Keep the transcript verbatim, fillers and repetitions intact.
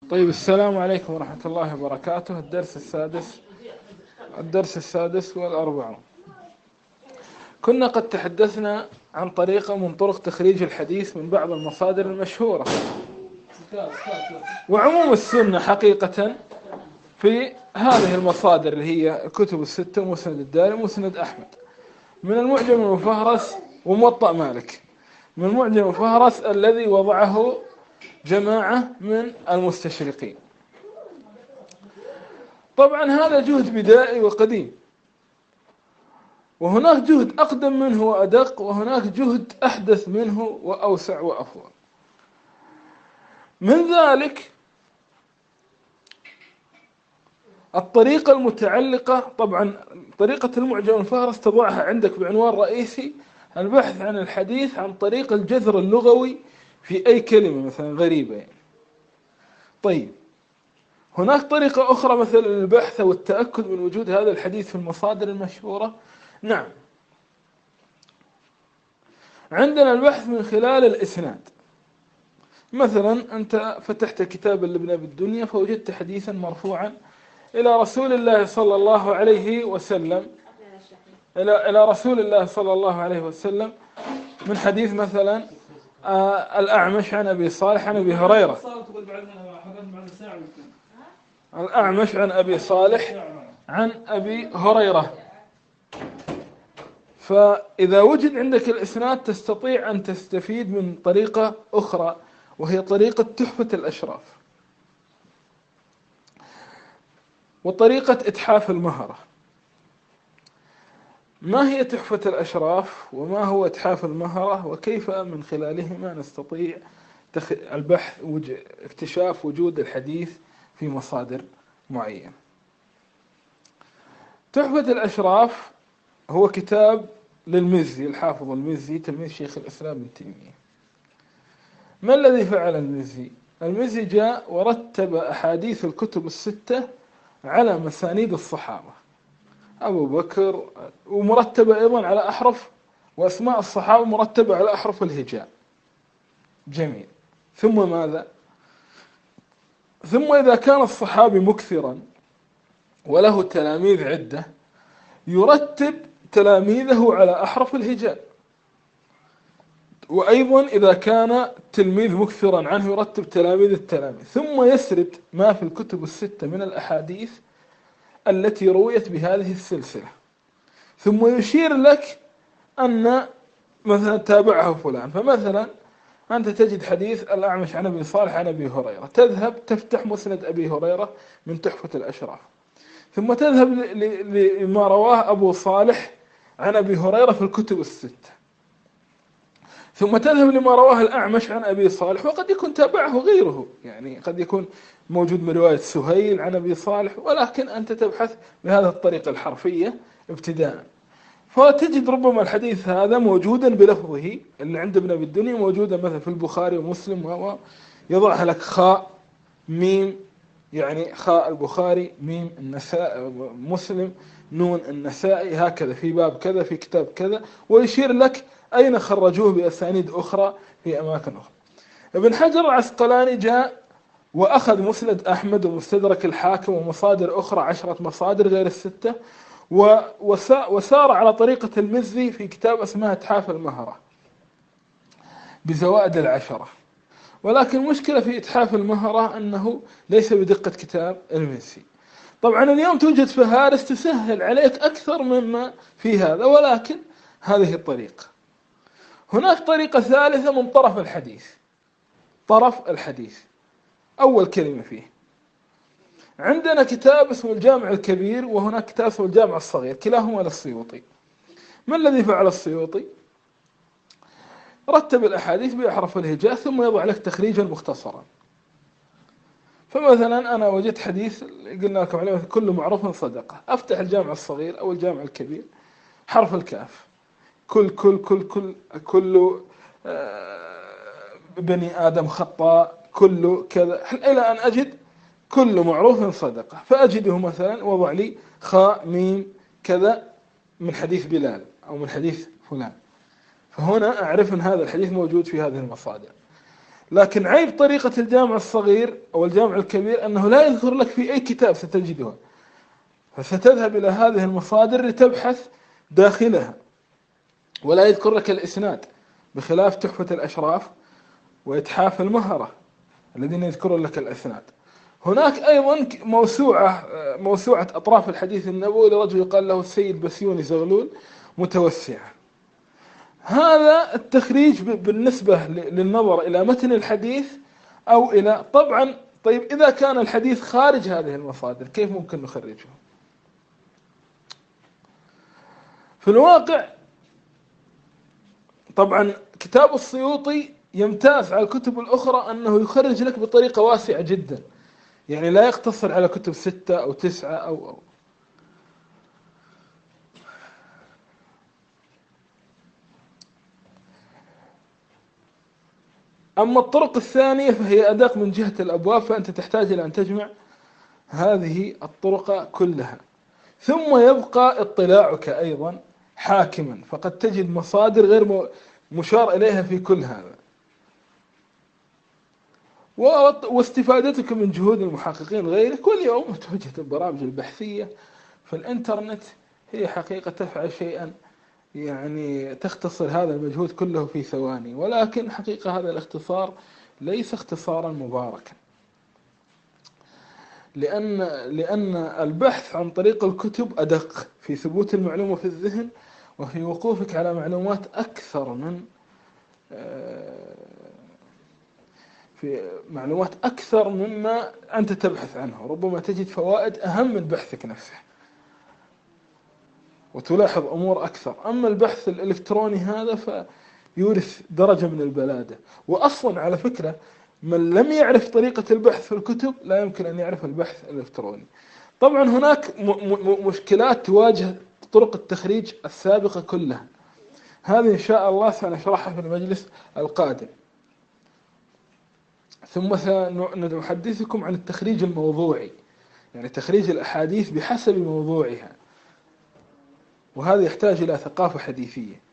طيب، السلام عليكم ورحمة الله وبركاته. الدرس السادس الدرس السادس والأربعون. كنا قد تحدثنا عن طريقة من طرق تخريج الحديث من بعض المصادر المشهورة، وعموم السنة حقيقة في هذه المصادر اللي هي الكتب الستة: مسند الدارمي، مسند أحمد، من المعجم المفهرس، وموطأ مالك. من المعجم المفهرس الذي وضعه جماعة من المستشرقين. طبعا هذا جهد بدائي وقديم، وهناك جهد أقدم منه وأدق، وهناك جهد أحدث منه وأوسع وأفضل. من ذلك الطريقة المتعلقة، طبعا طريقة المعجم الفهرس تضعها عندك بعنوان رئيسي: البحث عن الحديث عن طريق الجذر اللغوي في أي كلمة مثلا غريبة يعني. طيب، هناك طريقة أخرى مثلا للبحث والتأكد من وجود هذا الحديث في المصادر المشهورة. نعم، عندنا البحث من خلال الإسناد. مثلا أنت فتحت كتاب لابن أبي الدنيا فوجدت حديثا مرفوعا إلى رسول الله صلى الله عليه وسلم إلى إلى رسول الله صلى الله عليه وسلم من حديث مثلا آه الأعمش عن أبي صالح عن أبي هريرة. الأعمش عن أبي صالح عن أبي هريرة. فإذا وجد عندك الإسناد تستطيع أن تستفيد من طريقة أخرى، وهي طريقة تحفة الأشراف وطريقة إتحاف المهرة. ما هي تحفة الأشراف وما هو إتحاف المهرة، وكيف من خلالهما نستطيع البحث اكتشاف وجود الحديث في مصادر معينة؟ تحفة الأشراف هو كتاب للمزي، الحافظ المزي تلميذ شيخ الإسلام ابن تيمية. ما الذي فعل المزي؟ المزي جاء ورتب أحاديث الكتب الستة على مسانيد الصحابة أبو بكر، ومرتبة أيضا على أحرف، وأسماء الصحابة مرتبة على أحرف الهجاء. جميل. ثم ماذا؟ ثم إذا كان الصحابي مكثرا وله تلاميذ عدة يرتب تلاميذه على أحرف الهجاء، وأيضا إذا كان تلميذ مكثرا عنه يرتب تلاميذ التلاميذ، ثم يسرد ما في الكتب الستة من الأحاديث التي رويت بهذه السلسلة، ثم يشير لك أن مثلا تابعه فلان. فمثلا أنت تجد حديث الأعمش عن أبي صالح عن أبي هريرة، تذهب تفتح مسند أبي هريرة من تحفة الأشراف، ثم تذهب لما رواه أبو صالح عن أبي هريرة في الكتب الستة، ثم تذهب لما رواه الأعمش عن أبي صالح، وقد يكون تابعه غيره، يعني قد يكون موجود من رواية سهيل عن أبي صالح، ولكن أنت تبحث بهذه الطريقة الحرفية ابتداء. فتجد ربما الحديث هذا موجودا بلفظه اللي عند ابن أبي الدنيا، موجودا مثلا في البخاري ومسلم، ويضعها لك خاء ميم، يعني خاء البخاري، ميم النساء مسلم، نون النسائي، هكذا في باب كذا في كتاب كذا، ويشير لك أين خرجوه بأسانيد أخرى في أماكن أخرى. ابن حجر العسقلاني جاء وأخذ مسند أحمد ومستدرك الحاكم ومصادر أخرى، عشرة مصادر غير الستة، وسار على طريقة المزي في كتاب اسمه إتحاف المهرة بزوائد العشرة. ولكن المشكلة في إتحاف المهرة أنه ليس بدقة كتاب المزي. طبعا اليوم توجد فهارس تسهل عليك أكثر مما في هذا، ولكن هذه الطريقة. هناك طريقة ثالثة من طرف الحديث. طرف الحديث أول كلمة فيه، عندنا كتاب اسمه الجامع الكبير، وهناك كتاب اسمه الجامع الصغير، كلاهما للسيوطي. ما الذي فعل السيوطي؟ رتب الأحاديث بأحرف الهجاء ثم يضع لك تخريجا مختصرا. فمثلا أنا وجدت حديث قلنا لكم عليه كل معروف صدقة، أفتح الجامع الصغير أو الجامع الكبير، حرف الكاف، كل كل كل كل كل بني آدم خطاء، كل كذا، إلى أن أجد كل معروف صدقة، فأجده مثلا وضع لي خاء ميم كذا من حديث بلال أو من حديث فلان، فهنا أعرف أن هذا الحديث موجود في هذه المصادر. لكن عيب طريقة الجامع الصغير أو الجامع الكبير أنه لا يذكر لك في أي كتاب ستجدها، فستذهب إلى هذه المصادر لتبحث داخلها، ولا يذكر لك الإسناد، بخلاف تحفة الأشراف وإتحاف المهرة الذين يذكرون لك الإسناد. هناك أيضا موسوعة موسوعة أطراف الحديث النبوي لرجل يقال له السيد بسيوني زغلول متوسعة. هذا التخريج بالنسبة للنظر إلى متن الحديث أو إلى طبعا. طيب إذا كان الحديث خارج هذه المصادر كيف ممكن نخرجه؟ في الواقع طبعا كتاب السيوطي يمتاز على الكتب الأخرى أنه يخرج لك بطريقة واسعة جدا، يعني لا يقتصر على كتب ستة أو تسعة أو, أو أما الطرق الثانية فهي أدق من جهة الأبواب، فأنت تحتاج إلى أن تجمع هذه الطرق كلها. ثم يبقى اطلاعك أيضا حاكما، فقد تجد مصادر غير مشار إليها في كل هذا، واستفادتك من جهود المحققين غيرك. واليوم توجد البرامج البحثية في الإنترنت هي حقيقة تفعل شيئا يعني تختصر هذا المجهود كله في ثواني، ولكن حقيقة هذا الاختصار ليس اختصارا مباركا، لأن لأن البحث عن طريق الكتب أدق في ثبوت المعلومة في الذهن وفي وقوفك على معلومات أكثر من في معلومات أكثر مما أنت تبحث عنه، ربما تجد فوائد أهم من بحثك نفسه وتلاحظ أمور أكثر. أما البحث الإلكتروني هذا فيورث درجة من البلادة. وأصلا على فكرة من لم يعرف طريقة البحث في الكتب لا يمكن أن يعرف البحث الإلكتروني. طبعا هناك مشكلات تواجه طرق التخريج السابقة كلها، هذه إن شاء الله سنشرحها في المجلس القادم. ثم سنحدثكم عن التخريج الموضوعي، يعني تخريج الأحاديث بحسب موضوعها، وهذا يحتاج إلى ثقافة حديثية.